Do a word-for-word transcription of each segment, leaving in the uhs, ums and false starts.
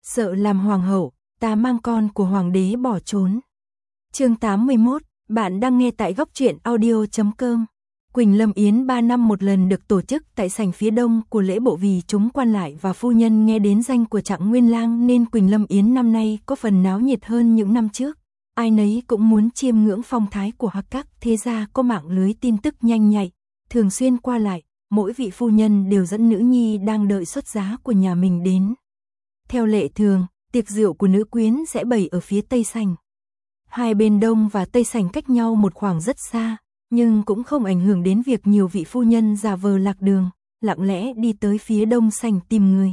sợ làm hoàng hậu, ta mang con của hoàng đế bỏ trốn. Chương tám mươi mốt, bạn đang nghe tại góc truyện audio chấm com. Quỳnh Lâm Yến ba năm một lần được tổ chức tại sảnh phía đông của lễ bộ vì chúng quan lại và phu nhân nghe đến danh của Trạng Nguyên Lang nên Quỳnh Lâm Yến năm nay có phần náo nhiệt hơn những năm trước. Ai nấy cũng muốn chiêm ngưỡng phong thái của các thế gia có mạng lưới tin tức nhanh nhạy, thường xuyên qua lại, mỗi vị phu nhân đều dẫn nữ nhi đang đợi xuất giá của nhà mình đến. Theo lệ thường, tiệc rượu của nữ quyến sẽ bày ở phía tây sảnh. Hai bên đông và tây sảnh cách nhau một khoảng rất xa, nhưng cũng không ảnh hưởng đến việc nhiều vị phu nhân giả vờ lạc đường, lặng lẽ đi tới phía đông sảnh tìm người.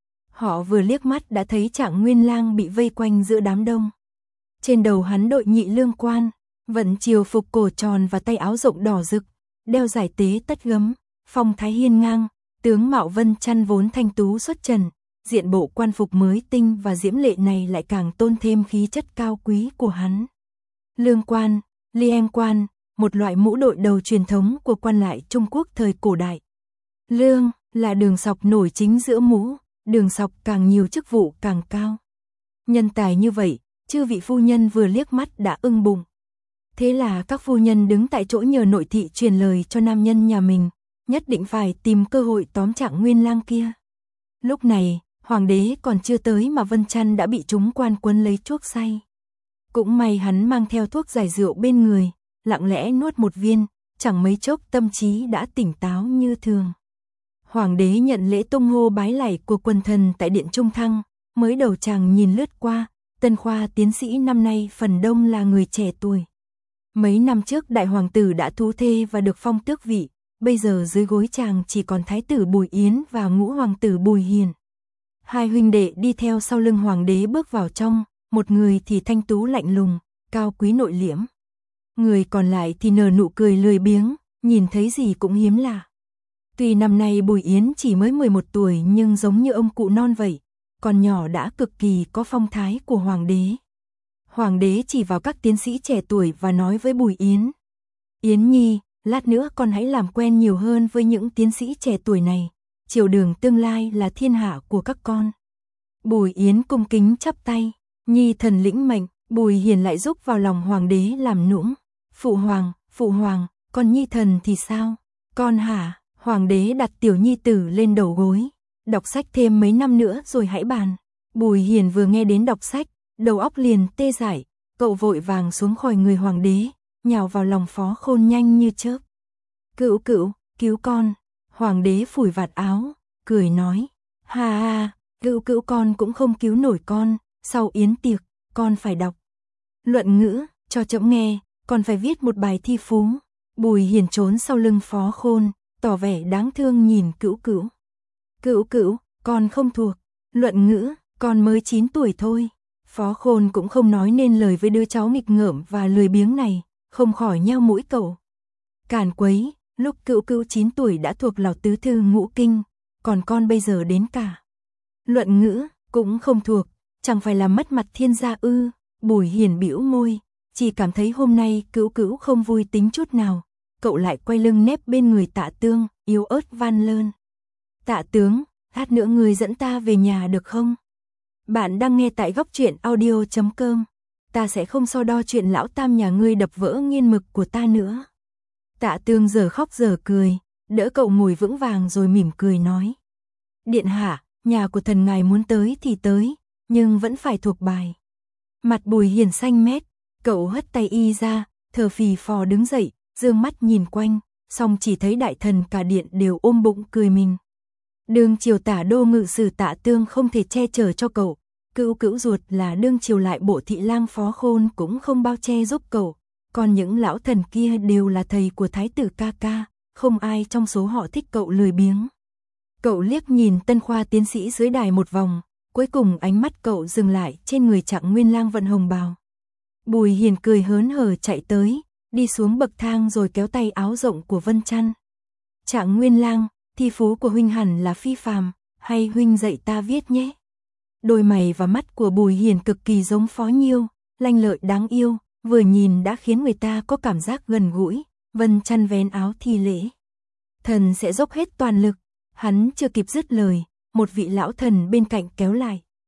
Họ vừa liếc mắt đã thấy Trạng Nguyên Lang bị vây quanh giữa đám đông. Trên đầu hắn đội nhị lương quan, vận triều phục cổ tròn và tay áo rộng đỏ rực, đeo giải tế tất gấm, phong thái hiên ngang, tướng mạo Vân Chăn vốn thanh tú xuất trần, diện bộ quan phục mới tinh và diễm lệ này lại càng tôn thêm khí chất cao quý của hắn. Lương quan, lieng quan, một loại mũ đội đầu truyền thống của quan lại Trung Quốc thời cổ đại. Lương là đường sọc nổi chính giữa mũ, đường sọc càng nhiều chức vụ càng cao. Nhân tài như vậy, chư vị phu nhân vừa liếc mắt đã ưng bụng. Thế là các phu nhân đứng tại chỗ nhờ nội thị truyền lời cho nam nhân nhà mình, nhất định phải tìm cơ hội tóm Trạng Nguyên Lang kia. Lúc này, hoàng đế còn chưa tới mà Vân Chăn đã bị chúng quan quấn lấy chuốc say. Cũng may hắn mang theo thuốc giải rượu bên người, lặng lẽ nuốt một viên, chẳng mấy chốc tâm trí đã tỉnh táo như thường. Hoàng đế nhận lễ tung hô bái lạy của quần thần tại điện Trung Thăng, mới đầu chàng nhìn lướt qua, tân khoa tiến sĩ năm nay phần đông là người trẻ tuổi. Mấy năm trước đại hoàng tử đã thú thê và được phong tước vị, bây giờ dưới gối chàng chỉ còn thái tử Bùi Yến và ngũ hoàng tử Bùi Hiền. Hai huynh đệ đi theo sau lưng hoàng đế bước vào trong, một người thì thanh tú lạnh lùng, cao quý nội liễm. Người còn lại thì nở nụ cười lười biếng, nhìn thấy gì cũng hiếm lạ. Tuy năm nay Bùi Yến chỉ mới mười một tuổi nhưng giống như ông cụ non vậy, còn nhỏ đã cực kỳ có phong thái của hoàng đế. Hoàng đế chỉ vào các tiến sĩ trẻ tuổi và nói với Bùi Yến: Yến Nhi, lát nữa con hãy làm quen nhiều hơn với những tiến sĩ trẻ tuổi này, triều đường tương lai là thiên hạ của các con. Bùi Yến cung kính chắp tay, Nhi thần lĩnh mệnh. Bùi Hiền lại giúp vào lòng hoàng đế làm nũng: Phụ hoàng, phụ hoàng, còn Nhi thần thì sao? Con hả? Hoàng đế đặt tiểu nhi tử lên đầu gối, đọc sách thêm mấy năm nữa rồi hãy bàn. Bùi Hiền vừa nghe đến đọc sách, đầu óc liền tê dại, cậu vội vàng xuống khỏi người hoàng đế, nhào vào lòng Phó Khôn nhanh như chớp. Cữu cữu, cứu con. Hoàng đế phủi vạt áo, cười nói: Ha ha, cữu cữu con cũng không cứu nổi con, sau yến tiệc, con phải đọc luận ngữ, cho trẫm nghe, còn phải viết một bài thi phú. Bùi Hiền trốn sau lưng Phó Khôn, tỏ vẻ đáng thương nhìn cữu cữu. Cữu cữu, con không thuộc luận ngữ, con mới chín tuổi thôi. Phó Khôn cũng không nói nên lời với đứa cháu nghịch ngợm và lười biếng này, không khỏi nheo mũi cậu. Càn quấy, lúc cữu cữu chín tuổi đã thuộc lò tứ thư ngũ kinh, còn con bây giờ đến cả luận ngữ cũng không thuộc, chẳng phải là mất mặt thiên gia ư? Bùi Hiền bĩu môi, chỉ cảm thấy hôm nay cữu cữu không vui tính chút nào. Cậu lại quay lưng nép bên người Tạ Tương, yếu ớt van lơn: Tạ tướng, lát nữa người dẫn ta về nhà được không? Bạn đang nghe tại góc truyện audio chấm com. Ta sẽ không so đo chuyện lão tam nhà ngươi đập vỡ nghiên mực của ta nữa. Tạ Tương giờ khóc giờ cười, đỡ cậu ngồi vững vàng rồi mỉm cười nói: Điện hạ, nhà của thần ngài muốn tới thì tới, nhưng vẫn phải thuộc bài. Mặt Bùi Hiền xanh mét, cậu hất tay y ra, thở phì phò đứng dậy, dương mắt nhìn quanh, xong chỉ thấy đại thần cả điện đều ôm bụng cười mình. Đương triều tả đô ngự sử Tạ Tương không thể che chở cho cậu, cữu cữu ruột là đương triều lại bộ thị lang Phó Khôn cũng không bao che giúp cậu, còn những lão thần kia đều là thầy của thái tử ca ca, không ai trong số họ thích cậu lười biếng. Cậu liếc nhìn tân khoa tiến sĩ dưới đài một vòng, cuối cùng ánh mắt cậu dừng lại trên người Trạng Nguyên Lang vận hồng bào. Bùi Hiền cười hớn hở chạy tới, đi xuống bậc thang rồi kéo tay áo rộng của Vân Chăn. Trạng Nguyên Lang, thi phú của huynh hẳn là phi phàm, hay huynh dạy ta viết nhé. Đôi mày và mắt của Bùi Hiền cực kỳ giống Phó Nhiêu, lanh lợi đáng yêu, vừa nhìn đã khiến người ta có cảm giác gần gũi. Vân Chăn vén áo thi lễ: Thần sẽ dốc hết toàn lực. Hắn chưa kịp dứt lời, một vị lão thần bên cạnh kéo lại: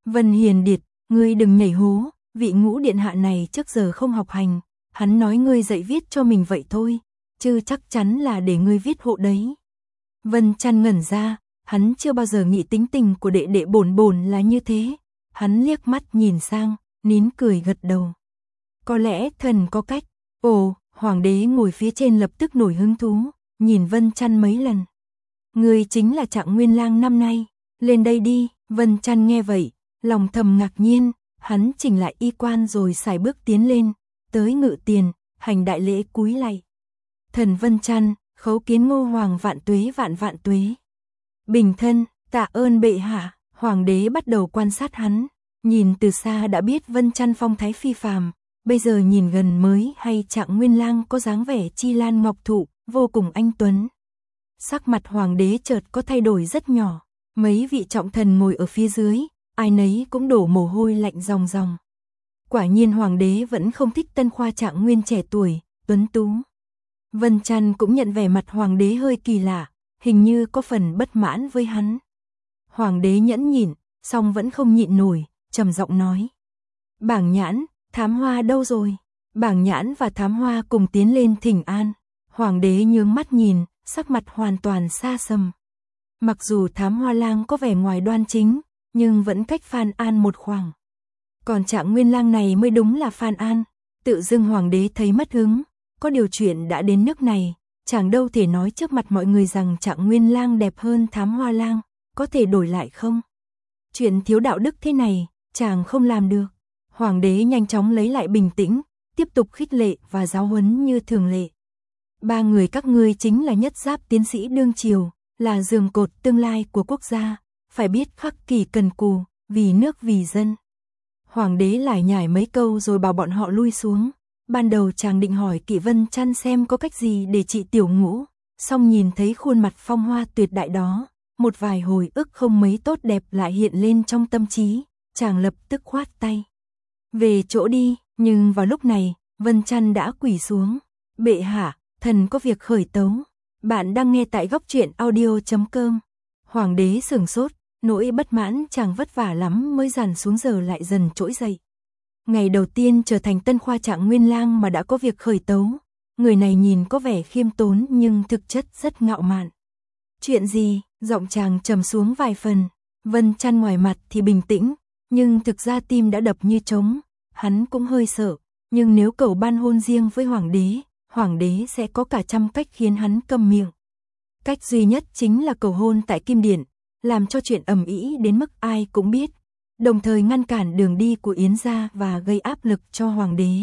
Vân Hiền Điệt, ngươi đừng nhảy hố, vị ngũ điện hạ này trước giờ không học hành, hắn nói ngươi dạy viết cho mình vậy thôi, chứ chắc chắn là để ngươi viết hộ đấy. Vân Chăn ngẩn ra, hắn chưa bao giờ nghĩ tính tình của đệ đệ bổn bổn là như thế, hắn liếc mắt nhìn sang, nín cười gật đầu. Có lẽ thần có cách. Ồ, hoàng đế ngồi phía trên lập tức nổi hứng thú, nhìn Vân Chăn mấy lần. Ngươi chính là Trạng Nguyên Lang năm nay, lên đây đi. Vân Chăn nghe vậy, lòng thầm ngạc nhiên, hắn chỉnh lại y quan rồi sải bước tiến lên, tới ngự tiền, hành đại lễ cúi lạy. Thần Vân Chăn, khấu kiến Ngô Hoàng vạn tuế vạn vạn tuế. Bình thân, tạ ơn bệ hạ. Hoàng đế bắt đầu quan sát hắn, nhìn từ xa đã biết Vân Chăn phong thái phi phàm, bây giờ nhìn gần mới hay Trạng Nguyên Lang có dáng vẻ chi lan ngọc thụ, vô cùng anh tuấn. Sắc mặt hoàng đế chợt có thay đổi rất nhỏ, mấy vị trọng thần ngồi ở phía dưới, ai nấy cũng đổ mồ hôi lạnh ròng ròng. Quả nhiên hoàng đế vẫn không thích tân khoa Trạng Nguyên trẻ tuổi, tuấn tú. Vân Chăn cũng nhận vẻ mặt hoàng đế hơi kỳ lạ, hình như có phần bất mãn với hắn. Hoàng đế nhẫn nhịn, song vẫn không nhịn nổi, trầm giọng nói. Bảng Nhãn, Thám Hoa đâu rồi? Bảng Nhãn và Thám Hoa cùng tiến lên thỉnh an. Hoàng đế nhướng mắt nhìn, sắc mặt hoàn toàn xa xăm. Mặc dù Thám Hoa Lang có vẻ ngoài đoan chính, nhưng vẫn cách Phan An một khoảng. Còn Trạng Nguyên Lang này mới đúng là Phan An. Tự dưng hoàng đế thấy mất hứng, có điều chuyện đã đến nước này, chàng đâu thể nói trước mặt mọi người rằng Trạng Nguyên Lang đẹp hơn Thám Hoa Lang, có thể đổi lại không? Chuyện thiếu đạo đức thế này, chàng không làm được. Hoàng đế nhanh chóng lấy lại bình tĩnh, tiếp tục khích lệ và giáo huấn như thường lệ. Ba người các ngươi chính là nhất giáp tiến sĩ đương triều, là giường cột tương lai của quốc gia, phải biết khắc kỷ cần cù, vì nước vì dân. Hoàng đế lải nhải mấy câu rồi bảo bọn họ lui xuống. Ban đầu chàng định hỏi Kỵ Vân Chăn xem có cách gì để trị tiểu ngũ, song nhìn thấy khuôn mặt phong hoa tuyệt đại đó, một vài hồi ức không mấy tốt đẹp lại hiện lên trong tâm trí, chàng lập tức khoát tay. Về chỗ đi, nhưng vào lúc này, Vân Chăn đã quỳ xuống. Bệ hạ, thần có việc khởi tấu. Bạn đang nghe tại góc truyện audio chấm com. Hoàng đế sửng sốt, nỗi bất mãn chàng vất vả lắm mới dàn xuống giờ lại dần trỗi dậy. Ngày đầu tiên trở thành tân khoa Trạng Nguyên Lang mà đã có việc khởi tấu. Người này nhìn có vẻ khiêm tốn nhưng thực chất rất ngạo mạn. Chuyện gì? Giọng chàng trầm xuống vài phần. Vân Chăn ngoài mặt thì bình tĩnh, nhưng thực ra tim đã đập như trống. Hắn cũng hơi sợ, nhưng nếu cầu ban hôn riêng với hoàng đế, hoàng đế sẽ có cả trăm cách khiến hắn câm miệng. Cách duy nhất chính là cầu hôn tại Kim Điện, làm cho chuyện ầm ĩ đến mức ai cũng biết, đồng thời ngăn cản đường đi của Yến gia và gây áp lực cho hoàng đế.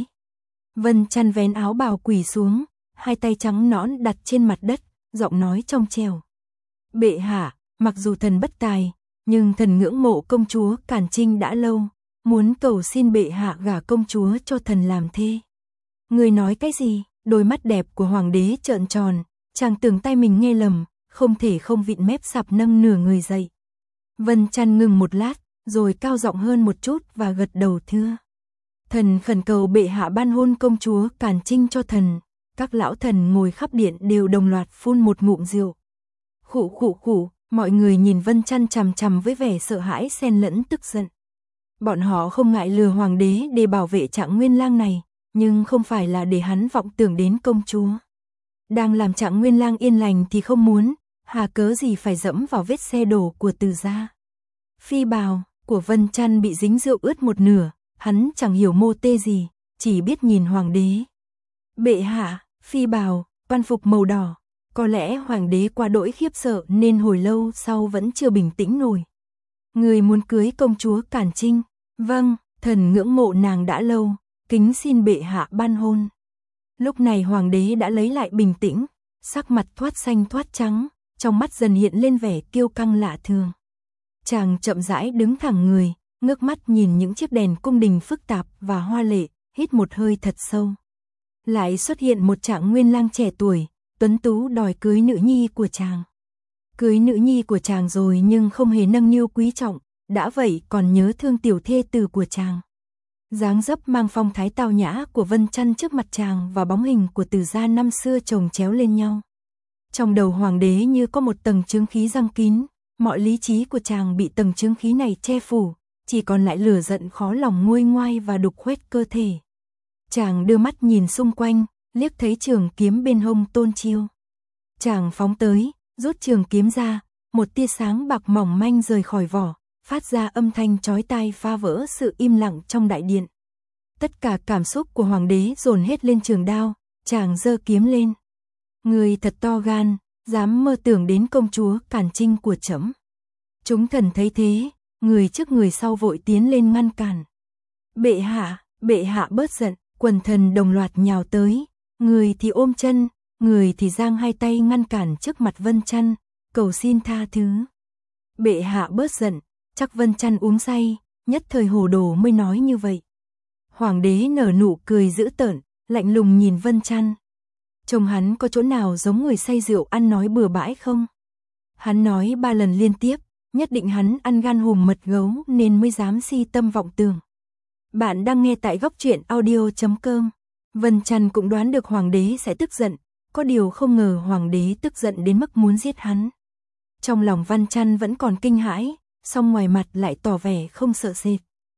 Vân Chăn vén áo bào quỳ xuống, hai tay trắng nõn đặt trên mặt đất, giọng nói trong trẻo. Bệ hạ, mặc dù thần bất tài, nhưng thần ngưỡng mộ công chúa Càn Trinh đã lâu, muốn cầu xin bệ hạ gả công chúa cho thần làm thê. Người nói cái gì? Đôi mắt đẹp của hoàng đế trợn tròn, chàng tưởng tay mình nghe lầm, không thể không vịn mép sạp nâng nửa người dậy. Vân Chăn ngừng một lát, rồi cao giọng hơn một chút và gật đầu thưa. Thần khẩn cầu bệ hạ ban hôn công chúa Càn Trinh cho thần. Các lão thần ngồi khắp điện đều đồng loạt phun một ngụm rượu. Khụ khụ khụ, mọi người nhìn Vân Chăn chằm chằm với vẻ sợ hãi xen lẫn tức giận. Bọn họ không ngại lừa hoàng đế để bảo vệ Trạng Nguyên Lang này, nhưng không phải là để hắn vọng tưởng đến công chúa. Đang làm Trạng Nguyên Lang yên lành thì không muốn, hà cớ gì phải dẫm vào vết xe đổ của Từ gia. Phi bào của Vân Chăn bị dính rượu ướt một nửa, hắn chẳng hiểu mô tê gì, chỉ biết nhìn hoàng đế. Bệ hạ, phi bào, quan phục màu đỏ. Có lẽ hoàng đế quá đỗi khiếp sợ nên hồi lâu sau vẫn chưa bình tĩnh nổi. Người muốn cưới công chúa Càn Trinh. Vâng, thần ngưỡng mộ nàng đã lâu, kính xin bệ hạ ban hôn. Lúc này hoàng đế đã lấy lại bình tĩnh, sắc mặt thoát xanh thoát trắng, trong mắt dần hiện lên vẻ kiêu căng lạ thường. Chàng chậm rãi đứng thẳng người, ngước mắt nhìn những chiếc đèn cung đình phức tạp và hoa lệ, hít một hơi thật sâu. Lại xuất hiện một Trạng Nguyên Lang trẻ tuổi, tuấn tú đòi cưới nữ nhi của chàng. Cưới nữ nhi của chàng rồi nhưng không hề nâng niu quý trọng, đã vậy còn nhớ thương tiểu thê tử của chàng. Dáng dấp mang phong thái tao nhã của Vân Chăn trước mặt chàng và bóng hình của Từ gia năm xưa chồng chéo lên nhau. Trong đầu hoàng đế như có một tầng chướng khí giăng kín, mọi lý trí của chàng bị tầng chướng khí này che phủ, chỉ còn lại lửa giận khó lòng nguôi ngoai và đục khoét cơ thể. Chàng đưa mắt nhìn xung quanh, liếc thấy trường kiếm bên hông Tôn Chiêu. Chàng phóng tới, rút trường kiếm ra, một tia sáng bạc mỏng manh rời khỏi vỏ, phát ra âm thanh chói tai phá vỡ sự im lặng trong đại điện. Tất cả cảm xúc của hoàng đế dồn hết lên trường đao, chàng giơ kiếm lên. Người thật to gan, dám mơ tưởng đến công chúa Càn Trinh của trẫm. Chúng thần thấy thế, người trước người sau vội tiến lên ngăn cản. Bệ hạ, bệ hạ bớt giận, quần thần đồng loạt nhào tới, người thì ôm chân, người thì giang hai tay ngăn cản trước mặt Vân Chăn, cầu xin tha thứ. Bệ hạ bớt giận, chắc Vân Chăn uống say, nhất thời hồ đồ mới nói như vậy. Hoàng đế nở nụ cười dữ tợn, lạnh lùng nhìn Vân Chăn. Trông hắn có chỗ nào giống người say rượu ăn nói bừa bãi không? Hắn nói ba lần liên tiếp, nhất định hắn ăn gan hùm mật gấu nên mới dám si tâm vọng tưởng. Bạn đang nghe tại góc truyện audio chấm com. Vân Chăn cũng đoán được hoàng đế sẽ tức giận, có điều không ngờ hoàng đế tức giận đến mức muốn giết hắn. Trong lòng Vân Chăn vẫn còn kinh hãi, song ngoài mặt lại tỏ vẻ không sợ sệt.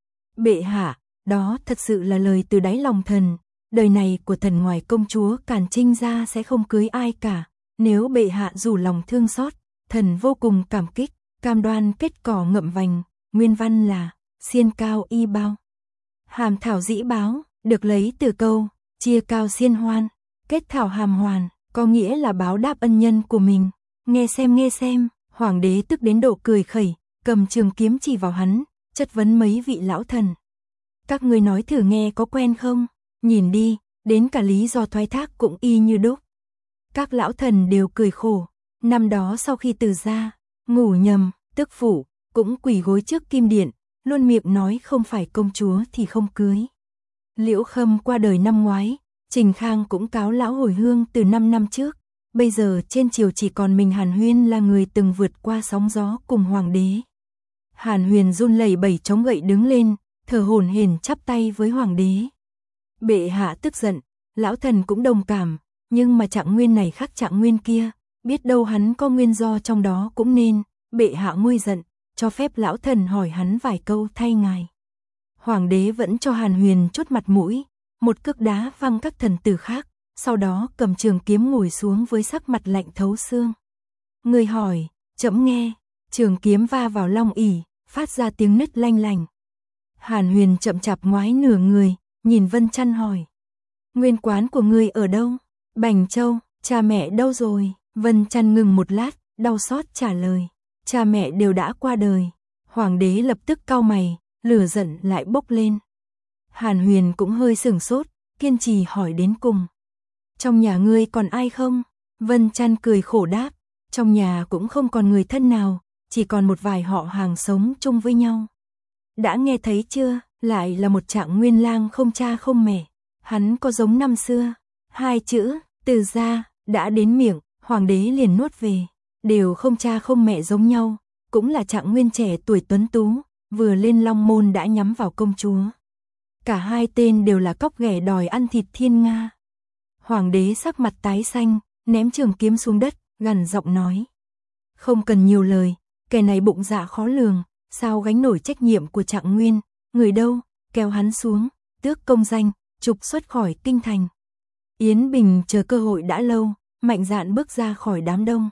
Bệ hạ, đó thật sự là lời từ đáy lòng thần, đời này của thần ngoài công chúa Càn Trinh ra sẽ không cưới ai cả, nếu bệ hạ rủ lòng thương xót, thần vô cùng cảm kích, cam đoan kết cỏ ngậm vành, nguyên văn là xiên cao y bao. Hàm thảo dĩ báo, được lấy từ câu, chia cao xiên hoan, kết thảo hàm hoàn, có nghĩa là báo đáp ân nhân của mình. Nghe xem nghe xem, hoàng đế tức đến độ cười khẩy, cầm trường kiếm chỉ vào hắn, chất vấn mấy vị lão thần. Các ngươi nói thử nghe có quen không? Nhìn đi, đến cả lý do thoái thác cũng y như đúc. Các lão thần đều cười khổ, năm đó sau khi từ gia, ngủ nhầm, tức phủ, cũng quỳ gối trước kim điện, luôn miệng nói không phải công chúa thì không cưới. Liễu Khâm qua đời năm ngoái, Trình Khang cũng cáo lão hồi hương từ năm năm trước, bây giờ trên triều chỉ còn mình Hàn Huyên là người từng vượt qua sóng gió cùng hoàng đế. Hàn Huyền run lẩy bẩy chống gậy đứng lên, thở hổn hển chắp tay với hoàng đế. Bệ hạ tức giận, lão thần cũng đồng cảm, nhưng mà Trạng Nguyên này khác Trạng Nguyên kia, biết đâu hắn có nguyên do trong đó cũng nên, bệ hạ nguôi giận, cho phép lão thần hỏi hắn vài câu thay ngài. Hoàng đế vẫn cho Hàn Huyền chút mặt mũi, một cước đá văng các thần tử khác, sau đó cầm trường kiếm ngồi xuống với sắc mặt lạnh thấu xương. Người hỏi, trẫm nghe, trường kiếm va vào long ỷ, phát ra tiếng nứt lanh lành. Hàn Huyền chậm chạp ngoái nửa người, nhìn Vân Chăn hỏi. Nguyên quán của ngươi ở đâu? Bành Châu, cha mẹ đâu rồi? Vân Chăn ngừng một lát, đau xót trả lời. Cha mẹ đều đã qua đời. Hoàng đế lập tức cau mày, lửa giận lại bốc lên. Hàn Huyền cũng hơi sửng sốt, kiên trì hỏi đến cùng. Trong nhà ngươi còn ai không? Vân Chăn cười khổ đáp. Trong nhà cũng không còn người thân nào, chỉ còn một vài họ hàng sống chung với nhau. Đã nghe thấy chưa, lại là một Trạng Nguyên lang không cha không mẹ. Hắn có giống năm xưa, hai chữ, từ gia, đã đến miệng, hoàng đế liền nuốt về. Đều không cha không mẹ giống nhau, cũng là Trạng Nguyên trẻ tuổi tuấn tú, vừa lên long môn đã nhắm vào công chúa. Cả hai tên đều là cóc ghẻ đòi ăn thịt thiên nga. Hoàng đế sắc mặt tái xanh, ném trường kiếm xuống đất, gằn giọng nói. Không cần nhiều lời, kẻ này bụng dạ khó lường, sao gánh nổi trách nhiệm của Trạng Nguyên, người đâu, kéo hắn xuống, tước công danh, trục xuất khỏi kinh thành. Yến Bình chờ cơ hội đã lâu, mạnh dạn bước ra khỏi đám đông.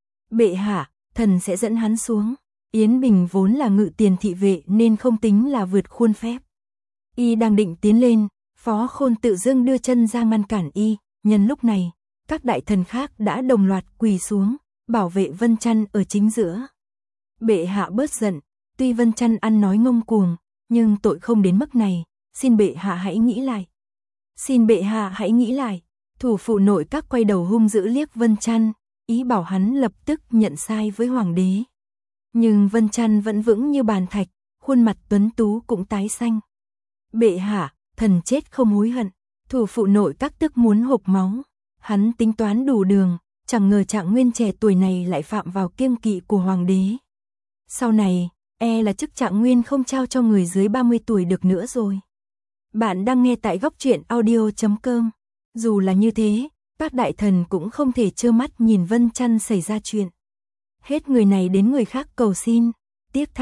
Bệ hạ, thần sẽ dẫn hắn xuống. Yến Bình vốn là ngự tiền thị vệ nên không tính là vượt khuôn phép. Y đang định tiến lên, Phó Khôn tự dưng đưa chân ra ngăn cản y, nhân lúc này, các đại thần khác đã đồng loạt quỳ xuống, bảo vệ Vân Chăn ở chính giữa. Bệ hạ bớt giận, tuy Vân Chăn ăn nói ngông cuồng, nhưng tội không đến mức này, xin bệ hạ hãy nghĩ lại. Xin bệ hạ hãy nghĩ lại. Thủ phụ nội các quay đầu hung dữ liếc Vân Chăn, ý bảo hắn lập tức nhận sai với hoàng đế. Nhưng Vân Chăn vẫn vững như bàn thạch, khuôn mặt tuấn tú cũng tái xanh. Bệ hạ, thần chết không hối hận. Thủ phụ nội các tức muốn hộc máu. Hắn tính toán đủ đường, chẳng ngờ Trạng Nguyên trẻ tuổi này lại phạm vào kiêng kỵ của hoàng đế. Sau này, e là chức Trạng Nguyên không trao cho người dưới ba mươi tuổi được nữa rồi. Bạn đang nghe tại góc truyện audio chấm com. Dù là như thế, các đại thần cũng không thể trơ mắt nhìn Vân Chăn xảy ra chuyện. Hết người này đến người khác cầu xin. Tiếc thay,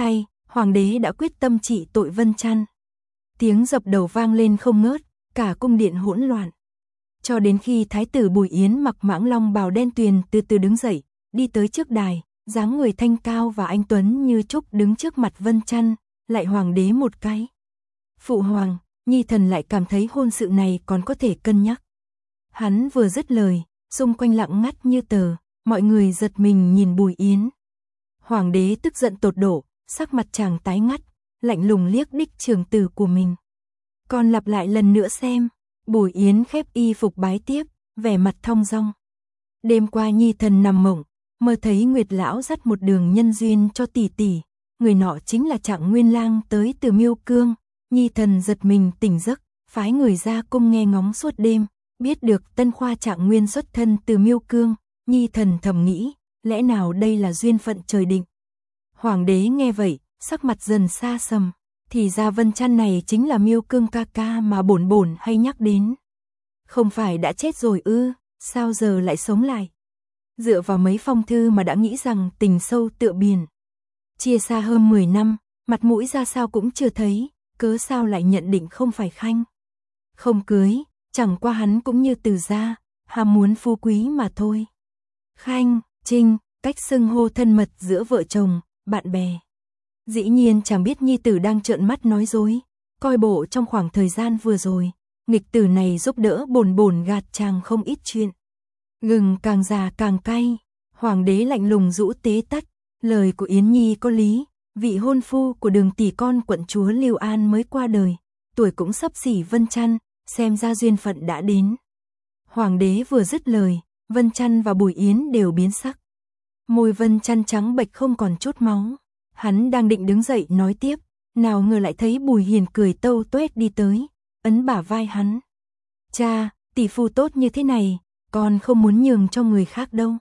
Hoàng đế đã quyết tâm trị tội Vân Chăn. Tiếng dập đầu vang lên không ngớt, cả cung điện hỗn loạn. Cho đến khi Thái tử Bùi Yến mặc mãng long bào đen tuyền từ từ đứng dậy, đi tới trước đài, dáng người thanh cao và anh tuấn như trúc đứng trước mặt Vân Chăn, lại hoàng đế một cái. Phụ hoàng, nhi thần lại cảm thấy hôn sự này còn có thể cân nhắc. Hắn vừa dứt lời, xung quanh lặng ngắt như tờ, mọi người giật mình nhìn Bùi Yến. Hoàng đế tức giận tột độ, sắc mặt chàng tái ngắt, lạnh lùng liếc đích trưởng tử của mình. Còn lặp lại lần nữa xem. Bùi Yến khép y phục bái tiếp, vẻ mặt thong dong. Đêm qua nhi thần nằm mộng, mơ thấy Nguyệt lão dắt một đường nhân duyên cho tỷ tỷ, người nọ chính là Trạng Nguyên Lang tới từ Miêu Cương. Nhi thần giật mình tỉnh giấc, phái người ra cung nghe ngóng suốt đêm, biết được Tân Khoa Trạng Nguyên xuất thân từ Miêu Cương. Nhi thần thầm nghĩ, lẽ nào đây là duyên phận trời định. Hoàng đế nghe vậy, sắc mặt dần xa sầm. Thì ra Vân Chăn này chính là Miêu Cương ca ca mà bổn bổn hay nhắc đến. Không phải đã chết rồi ư, sao giờ lại sống lại? Dựa vào mấy phong thư mà đã nghĩ rằng tình sâu tựa biển. Chia xa hơn mười năm, mặt mũi ra sao cũng chưa thấy, cớ sao lại nhận định không phải Khanh. Không cưới, chẳng qua hắn cũng như Từ gia, ham muốn phú quý mà thôi. Khanh, Trinh, cách xưng hô thân mật giữa vợ chồng, bạn bè. Dĩ nhiên chàng biết nhi tử đang trợn mắt nói dối, coi bộ trong khoảng thời gian vừa rồi, nghịch tử này giúp đỡ bổn bổn gạt chàng không ít chuyện. Gừng càng già càng cay, hoàng đế lạnh lùng rũ tế tắt, lời của Yến Nhi có lý, vị hôn phu của Đường tỷ con quận chúa Lưu An mới qua đời, tuổi cũng sắp xỉ Vân Chăn, xem ra duyên phận đã đến. Hoàng đế vừa dứt lời, Vân Chăn và Bùi Yến đều biến sắc. Môi Vân Chăn trắng bệch không còn chút máu. Hắn đang định đứng dậy nói tiếp, nào ngờ lại thấy Bùi Hiền cười tâu tuét đi tới, ấn bả vai hắn. Cha, tỷ phu tốt như thế này, con không muốn nhường cho người khác đâu.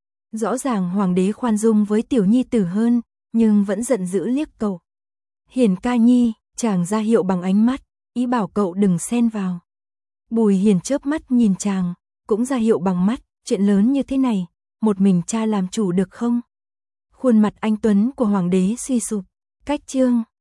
Rõ ràng hoàng đế khoan dung với tiểu nhi tử hơn, nhưng vẫn giận dữ liếc cậu. Hiền ca nhi, chàng ra hiệu bằng ánh mắt, ý bảo cậu đừng xen vào. Bùi Hiền chớp mắt nhìn chàng, cũng ra hiệu bằng mắt, chuyện lớn như thế này, một mình cha làm chủ được không? Khuôn mặt anh tuấn của hoàng đế suy sụp, cách chương.